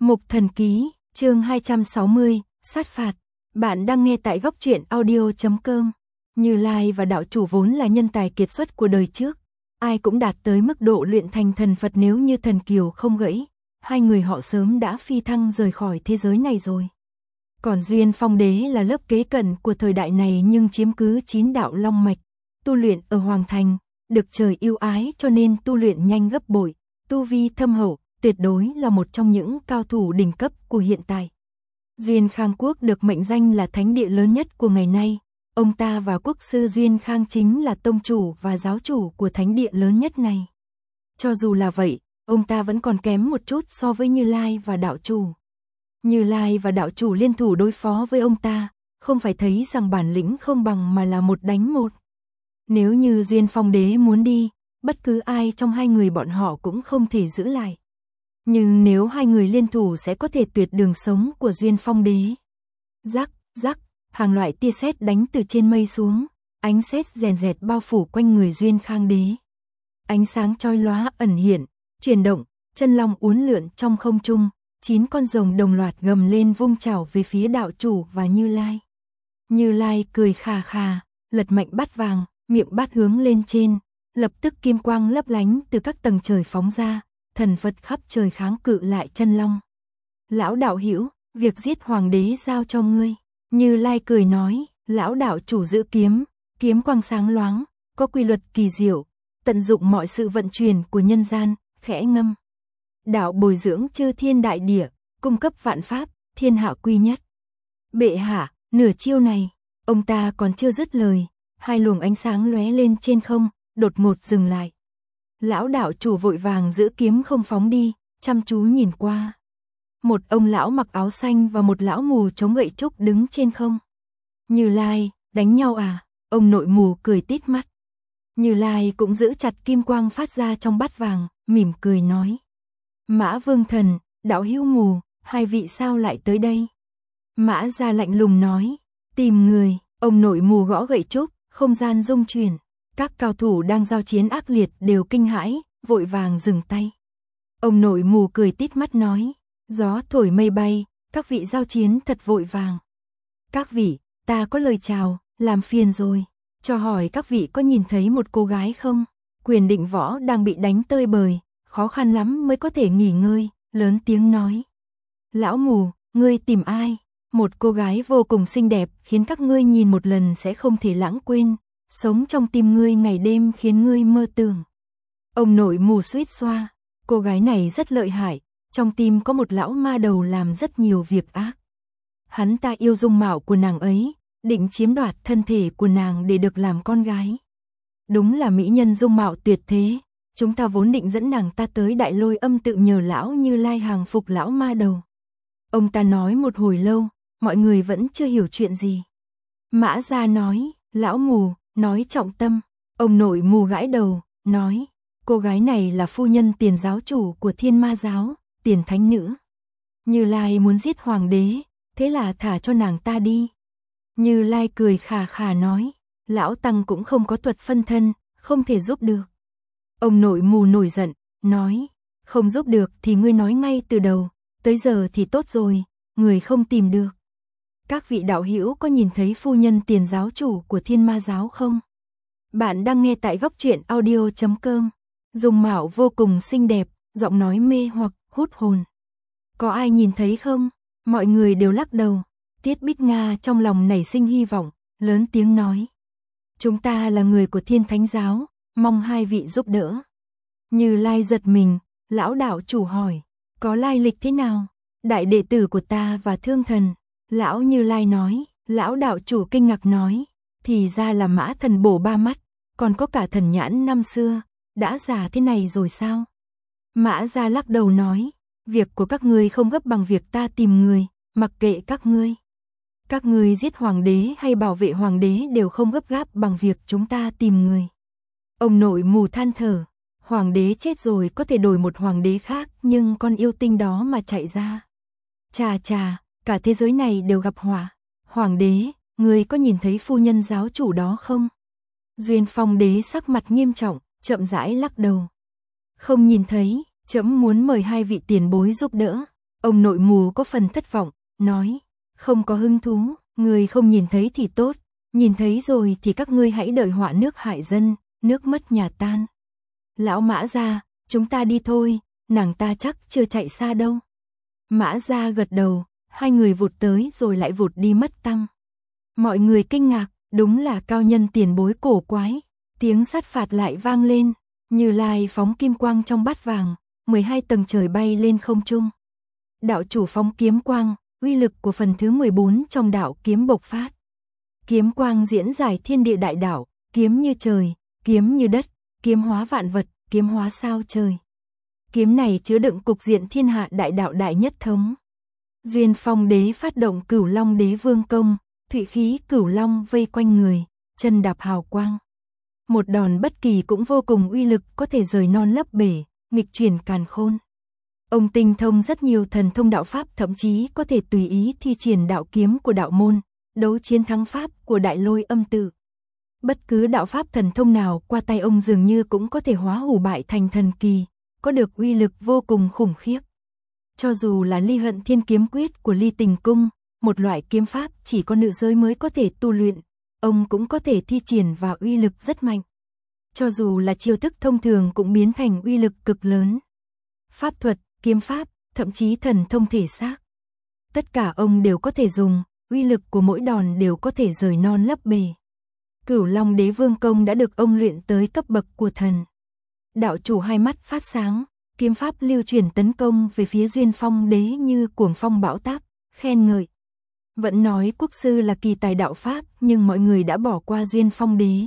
Mục Thần Ký, chương 260, sát phạt. Bạn đang nghe tại góc truyện audio.com. Như Lai và đạo chủ vốn là nhân tài kiệt xuất của đời trước, ai cũng đạt tới mức độ luyện thành thần Phật, nếu như thần kiều không gãy, hai người họ sớm đã phi thăng rời khỏi thế giới này rồi. Còn Duyên Phong Đế là lớp kế cận của thời đại này nhưng chiếm cứ 9 đạo long mạch, tu luyện ở Hoàng Thành, được trời yêu ái cho nên tu luyện nhanh gấp bội, tu vi thâm hậu, tuyệt đối là một trong những cao thủ đỉnh cấp của hiện tại. Duyên Khang Quốc được mệnh danh là thánh địa lớn nhất của ngày nay, ông ta và quốc sư Duyên Khang chính là tông chủ và giáo chủ của thánh địa lớn nhất này. Cho dù là vậy, ông ta vẫn còn kém một chút so với Như Lai và đạo chủ. Như Lai và đạo chủ liên thủ đối phó với ông ta, không phải thấy rằng bản lĩnh không bằng mà là một đánh một. Nếu như Duyên Phong Đế muốn đi, bất cứ ai trong hai người bọn họ cũng không thể giữ lại. Nhưng nếu hai người liên thủ sẽ có thể tuyệt đường sống của Duyên Phong Đế. Rắc, rắc, hàng loại tia sét đánh từ trên mây xuống, ánh sét rèn rẹt bao phủ quanh người Duyên Khang Đế. Ánh sáng chói lóa ẩn hiện, chuyển động, chân long uốn lượn trong không trung, 9 con rồng đồng loạt gầm lên vung chảo về phía đạo chủ và Như Lai. Như Lai cười khà khà, lật mạnh bát vàng, miệng bát hướng lên trên, lập tức kim quang lấp lánh từ các tầng trời phóng ra, thần Phật khắp trời kháng cự lại chân long. Lão đạo hữu, việc giết hoàng đế giao cho ngươi. Như Lai cười nói, lão đạo chủ giữ kiếm, kiếm quang sáng loáng, có quy luật kỳ diệu, tận dụng mọi sự vận chuyển của nhân gian, khẽ ngâm. Đạo bồi dưỡng chư thiên đại địa, cung cấp vạn pháp, thiên hạ quy nhất. Bệ hạ, nửa chiêu này, ông ta còn chưa dứt lời, hai luồng ánh sáng lóe lên trên không, đột ngột dừng lại. Lão đạo chủ vội vàng giữ kiếm không phóng đi, chăm chú nhìn qua. Một ông lão mặc áo xanh và một lão mù chống gậy trúc đứng trên không. Như Lai, đánh nhau à? Ông nội mù cười tít mắt. Như Lai cũng giữ chặt kim quang phát ra trong bát vàng, mỉm cười nói. Mã Vương Thần, đạo hữu mù, hai vị sao lại tới đây? Mã Gia lạnh lùng nói, tìm người. Ông nội mù gõ gậy trúc, không gian rung chuyển. Các cao thủ đang giao chiến ác liệt đều kinh hãi, vội vàng dừng tay. Ông nội mù cười tít mắt nói, gió thổi mây bay, các vị giao chiến thật vội vàng. Các vị, ta có lời chào, làm phiền rồi. Cho hỏi các vị có nhìn thấy một cô gái không? Quyền Định Võ đang bị đánh tơi bời, khó khăn lắm mới có thể nghỉ ngơi, lớn tiếng nói. Lão mù, ngươi tìm ai? Một cô gái vô cùng xinh đẹp khiến các ngươi nhìn một lần sẽ không thể lãng quên, sống trong tim ngươi ngày đêm khiến ngươi mơ tưởng. Ông nội mù suýt xoa, cô gái này rất lợi hại, trong tim có một lão ma đầu làm rất nhiều việc ác. Hắn ta yêu dung mạo của nàng ấy, định chiếm đoạt thân thể của nàng để được làm con gái. Đúng là mỹ nhân dung mạo tuyệt thế, chúng ta vốn định dẫn nàng ta tới Đại Lôi Âm tự nhờ lão Như Lai hàng phục lão ma đầu. Ông ta nói một hồi lâu, mọi người vẫn chưa hiểu chuyện gì. Mã Gia nói, lão mù, nói trọng tâm. Ông nội mù gãi đầu, nói, cô gái này là phu nhân Tiền giáo chủ của Thiên Ma giáo, Tiền thánh nữ. Như Lai muốn giết hoàng đế, thế là thả cho nàng ta đi. Như Lai cười khà khà nói, lão tăng cũng không có thuật phân thân, không thể giúp được. Ông nội mù nổi giận, nói, không giúp được thì ngươi nói ngay từ đầu, tới giờ thì tốt rồi, người không tìm được. Các vị đạo hữu có nhìn thấy phu nhân Tiền giáo chủ của Thiên Ma giáo không? Bạn đang nghe tại góc truyện audio.com. Dung mạo vô cùng xinh đẹp, giọng nói mê hoặc, hút hồn. Có ai nhìn thấy không? Mọi người đều lắc đầu. Tiết Bích Nga trong lòng nảy sinh hy vọng, lớn tiếng nói. Chúng ta là người của Thiên Thánh giáo, mong hai vị giúp đỡ. Như Lai giật mình, lão đạo chủ hỏi, có lai lịch thế nào? Đại đệ tử của ta và Thương Thần. Lão Như Lai nói, lão đạo chủ kinh ngạc nói, thì ra là Mã Thần bổ 3 mắt, còn có cả thần nhãn năm xưa, đã già thế này rồi sao? Mã Gia lắc đầu nói, việc của các ngươi không gấp bằng việc ta tìm người, mặc kệ các ngươi. Các ngươi giết hoàng đế hay bảo vệ hoàng đế đều không gấp gáp bằng việc chúng ta tìm người. Ông nội mù than thở, hoàng đế chết rồi có thể đổi một hoàng đế khác, nhưng con yêu tinh đó mà chạy ra. Chà chà, cả thế giới này đều gặp họa. Hoàng đế, ngươi có nhìn thấy phu nhân giáo chủ đó không? Duyên Phong Đế sắc mặt nghiêm trọng, chậm rãi lắc đầu. Không nhìn thấy, trẫm muốn mời hai vị tiền bối giúp đỡ. Ông nội mù có phần thất vọng, nói, không có hứng thú, người không nhìn thấy thì tốt, nhìn thấy rồi thì các ngươi hãy đợi họa nước hại dân, nước mất nhà tan. Lão Mã Gia, chúng ta đi thôi, nàng ta chắc chưa chạy xa đâu. Mã Gia gật đầu, hai người vụt tới rồi lại vụt đi mất tăm. Mọi người kinh ngạc, đúng là cao nhân tiền bối cổ quái. Tiếng sát phạt lại vang lên, Như Lai phóng kim quang trong bát vàng, 12 tầng trời bay lên không trung. Đạo chủ phóng kiếm quang, uy lực của phần thứ 14 trong đạo kiếm bộc phát. Kiếm quang diễn giải thiên địa đại đạo, kiếm như trời, kiếm như đất, kiếm hóa vạn vật, kiếm hóa sao trời. Kiếm này chứa đựng cục diện thiên hạ đại đạo đại nhất thống. Duyên Phong Đế phát động Cửu Long Đế Vương công, thụy khí Cửu Long vây quanh người, chân đạp hào quang. Một đòn bất kỳ cũng vô cùng uy lực, có thể rời non lấp bể, nghịch chuyển càn khôn. Ông tinh thông rất nhiều thần thông đạo pháp, thậm chí có thể tùy ý thi triển đạo kiếm của đạo môn, đấu chiến thắng pháp của Đại Lôi Âm Tự. Bất cứ đạo pháp thần thông nào qua tay ông dường như cũng có thể hóa hủ bại thành thần kỳ, có được uy lực vô cùng khủng khiếp. Cho dù là Ly Hận Thiên Kiếm Quyết của Ly Tình Cung, một loại kiếm pháp chỉ có nữ giới mới có thể tu luyện, ông cũng có thể thi triển và uy lực rất mạnh. Cho dù là chiêu thức thông thường cũng biến thành uy lực cực lớn. Pháp thuật, kiếm pháp, thậm chí thần thông thể xác. Tất cả ông đều có thể dùng, uy lực của mỗi đòn đều có thể rời non lấp bể. Cửu Long Đế Vương công đã được ông luyện tới cấp bậc của thần. Đạo chủ hai mắt phát sáng, kiếm pháp lưu chuyển tấn công về phía Duyên Phong Đế như cuồng phong bão táp, khen ngợi. Vẫn nói quốc sư là kỳ tài đạo pháp, nhưng mọi người đã bỏ qua Duyên Phong Đế.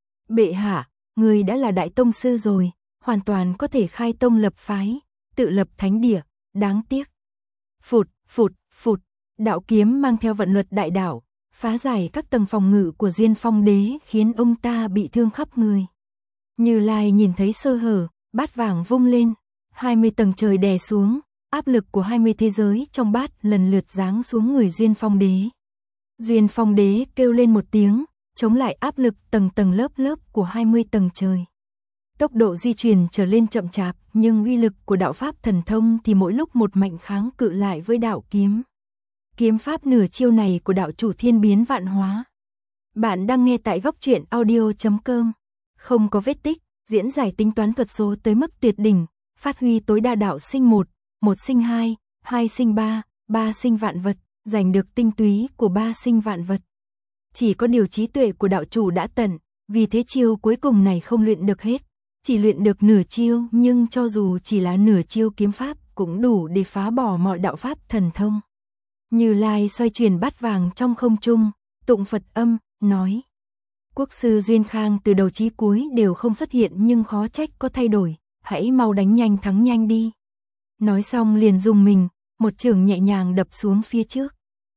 Bệ hạ, người đã là đại tông sư rồi, hoàn toàn có thể khai tông lập phái, tự lập thánh địa, đáng tiếc. Phụt, phụt, phụt, đạo kiếm mang theo vận luật đại đạo, phá giải các tầng phòng ngự của Duyên Phong Đế, khiến ông ta bị thương khắp người. Như Lai nhìn thấy sơ hở, bát vàng vung lên, 20 tầng trời đè xuống, áp lực của 20 thế giới trong bát lần lượt giáng xuống người Duyên Phong Đế. Duyên Phong Đế kêu lên một tiếng, chống lại áp lực tầng tầng lớp lớp của 20 tầng trời. Tốc độ di chuyển trở lên chậm chạp, nhưng uy lực của đạo pháp thần thông thì mỗi lúc một mạnh kháng cự lại với đạo kiếm. Kiếm pháp nửa chiêu này của đạo chủ thiên biến vạn hóa. Bạn đang nghe tại góc truyện audio.com. Không có vết tích, diễn giải tính toán thuật số tới mức tuyệt đỉnh, phát huy tối đa đạo sinh 1, 1 sinh 2, 2 sinh 3, 3 sinh vạn vật, giành được tinh túy của 3 sinh vạn vật. Chỉ có điều trí tuệ của đạo chủ đã tận, vì thế chiêu cuối cùng này không luyện được hết, chỉ luyện được nửa chiêu, nhưng cho dù chỉ là nửa chiêu kiếm pháp cũng đủ để phá bỏ mọi đạo pháp thần thông. Như Lai xoay chuyển bát vàng trong không trung, tụng Phật âm, nói. Quốc sư Duyên Khang từ đầu chí cuối đều không xuất hiện, nhưng khó trách có thay đổi, hãy mau đánh nhanh thắng nhanh đi. Nói xong liền dùng mình, một chưởng nhẹ nhàng đập xuống phía trước.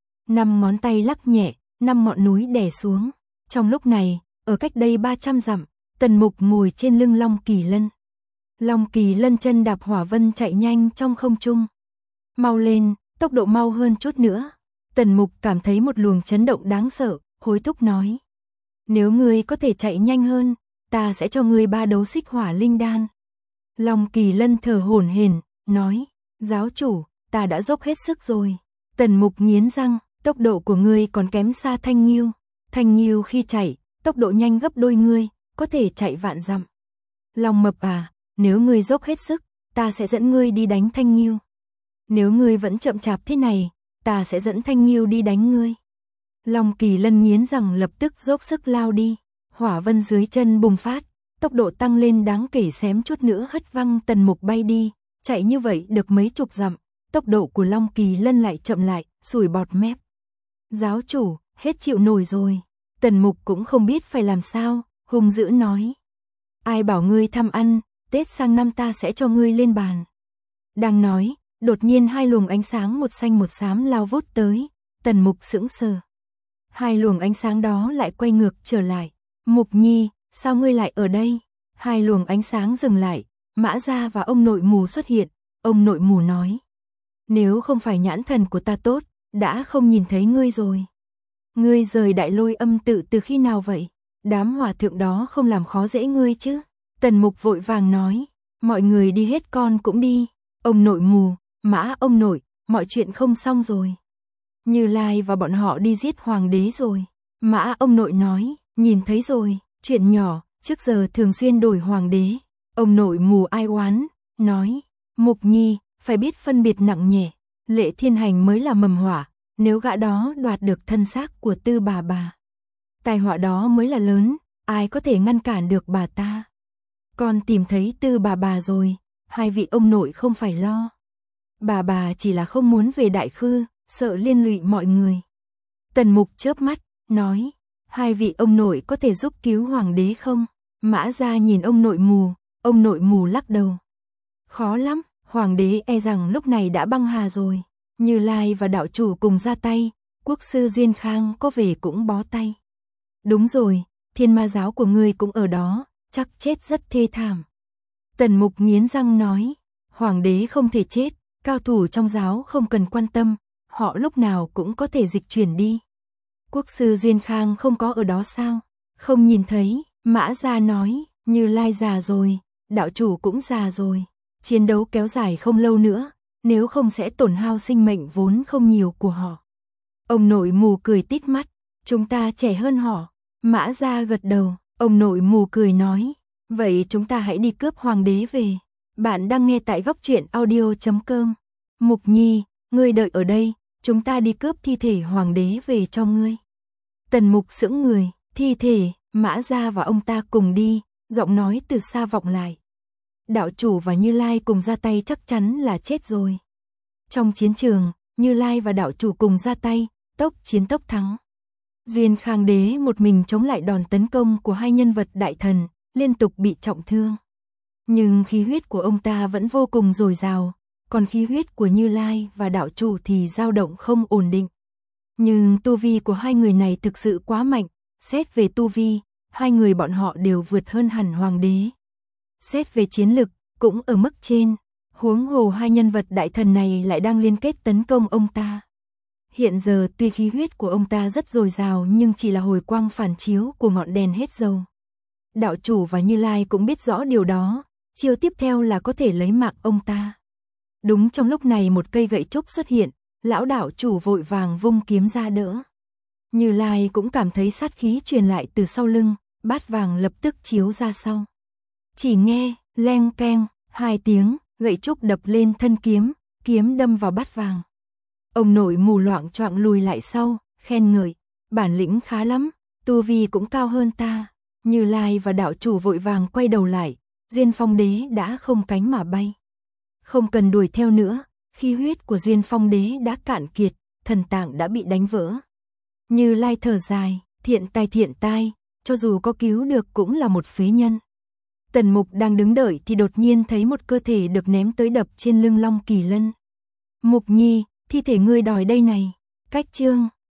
5 ngón tay lắc nhẹ, 5 ngọn núi đè xuống. Trong lúc này, ở cách đây 300 dặm, Tần Mục ngồi trên lưng Long Kỳ Lân. Long Kỳ Lân chân đạp hỏa vân chạy nhanh trong không trung. Mau lên, tốc độ mau hơn chút nữa. Tần Mục cảm thấy một luồng chấn động đáng sợ, hối thúc nói. Nếu ngươi có thể chạy nhanh hơn, ta sẽ cho ngươi 3 đấu xích hỏa linh đan. Long Kỳ Lân thở hổn hển, nói, giáo chủ, ta đã dốc hết sức rồi. Tần Mục nghiến răng, tốc độ của ngươi còn kém xa Thanh Nghiêu. Thanh Nghiêu khi chạy, tốc độ nhanh gấp đôi ngươi, có thể chạy vạn dặm. Long Mập à, nếu ngươi dốc hết sức, ta sẽ dẫn ngươi đi đánh Thanh Nghiêu. Nếu ngươi vẫn chậm chạp thế này, ta sẽ dẫn Thanh Nghiêu đi đánh ngươi. Long Kỳ Lân nghiến rằng lập tức dốc sức lao đi, hỏa vân dưới chân bùng phát, tốc độ tăng lên đáng kể, xém chút nữa hất văng Tần Mục bay đi, chạy như vậy được mấy chục dặm, tốc độ của Long Kỳ Lân lại chậm lại, sủi bọt mép. Giáo chủ, hết chịu nổi rồi. Tần Mục cũng không biết phải làm sao, hung dữ nói. Ai bảo ngươi tham ăn, Tết sang năm ta sẽ cho ngươi lên bàn. Đang nói, đột nhiên 2 luồng ánh sáng một xanh một xám lao vút tới, Tần Mục sững sờ. 2 luồng ánh sáng đó lại quay ngược trở lại. Mục Nhi, sao ngươi lại ở đây? 2 luồng ánh sáng dừng lại, Mã Gia và ông nội mù xuất hiện. Ông nội mù nói. Nếu không phải nhãn thần của ta tốt, đã không nhìn thấy ngươi rồi. Ngươi rời Đại Lôi Âm Tự từ khi nào vậy? Đám hòa thượng đó không làm khó dễ ngươi chứ? Tần Mục vội vàng nói. Mọi người đi hết con cũng đi. Ông nội mù, Mã ông nội, mọi chuyện không xong rồi. Như Lai và bọn họ đi giết hoàng đế rồi. Mã ông nội nói, nhìn thấy rồi, chuyện nhỏ, trước giờ thường xuyên đổi hoàng đế. Ông nội mù ai oán, nói, Mục Nhi, phải biết phân biệt nặng nhẹ, Lệ Thiên Hành mới là mầm họa, nếu gã đó đoạt được thân xác của Tư bà. Tai họa đó mới là lớn, ai có thể ngăn cản được bà ta. Con tìm thấy Tư bà rồi, hai vị ông nội không phải lo. Bà chỉ là không muốn về Đại Khư, sợ liên lụy mọi người. Tần Mục chớp mắt, nói, hai vị ông nội có thể giúp cứu hoàng đế không? Mã Gia nhìn ông nội mù lắc đầu. Khó lắm, hoàng đế e rằng lúc này đã băng hà rồi. Như Lai và đạo chủ cùng ra tay, quốc sư Duyên Khang có về cũng bó tay. Đúng rồi, Thiên Ma giáo của ngươi cũng ở đó, chắc chết rất thê thảm. Tần Mục nghiến răng nói, hoàng đế không thể chết, cao thủ trong giáo không cần quan tâm, họ lúc nào cũng có thể dịch chuyển đi. Quốc sư Duyên Khang không có ở đó sao? Không nhìn thấy, Mã Gia nói, Như Lai già rồi, đạo chủ cũng già rồi. Chiến đấu kéo dài không lâu nữa, nếu không sẽ tổn hao sinh mệnh vốn không nhiều của họ. Ông nội mù cười tít mắt, chúng ta trẻ hơn họ. Mã Gia gật đầu, ông nội mù cười nói, vậy chúng ta hãy đi cướp hoàng đế về. Bạn đang nghe tại góc truyện audio.com. Mục Nhi, ngươi đợi ở đây, chúng ta đi cướp thi thể hoàng đế về cho ngươi. Tần Mục sững người, thi thể, Mã Gia và ông ta cùng đi, giọng nói từ xa vọng lại. Đạo chủ và Như Lai cùng ra tay chắc chắn là chết rồi. Trong chiến trường, Như Lai và đạo chủ cùng ra tay, tốc chiến tốc thắng. Duyên Khang đế một mình chống lại đòn tấn công của hai nhân vật đại thần, liên tục bị trọng thương. Nhưng khí huyết của ông ta vẫn vô cùng dồi dào, còn khí huyết của Như Lai và đạo chủ thì dao động không ổn định. Nhưng tu vi của hai người này thực sự quá mạnh, xét về tu vi, hai người bọn họ đều vượt hơn hẳn hoàng đế. Xét về chiến lực, cũng ở mức trên, huống hồ hai nhân vật đại thần này lại đang liên kết tấn công ông ta. Hiện giờ tuy khí huyết của ông ta rất dồi dào nhưng chỉ là hồi quang phản chiếu của ngọn đèn hết dầu. Đạo chủ và Như Lai cũng biết rõ điều đó, chiêu tiếp theo là có thể lấy mạng ông ta. Đúng trong lúc này một cây gậy trúc xuất hiện, lão đạo chủ vội vàng vung kiếm ra đỡ. Như Lai cũng cảm thấy sát khí truyền lại từ sau lưng, bát vàng lập tức chiếu ra sau. Chỉ nghe, leng keng, hai tiếng, gậy trúc đập lên thân kiếm, kiếm đâm vào bát vàng. Ông nội mù loạng choạng lùi lại sau, khen ngợi, bản lĩnh khá lắm, tu vi cũng cao hơn ta. Như Lai và đạo chủ vội vàng quay đầu lại, Duyên Phong đế đã không cánh mà bay. Không cần đuổi theo nữa, khí huyết của Duyên Phong đế đã cạn kiệt, thần tạng đã bị đánh vỡ. Như Lai thở dài, thiện tai, cho dù có cứu được cũng là một phế nhân. Tần Mục đang đứng đợi thì đột nhiên thấy một cơ thể được ném tới đập trên lưng Long Kỳ Lân. Mục Nhi, thi thể ngươi đòi đây này. Cách chương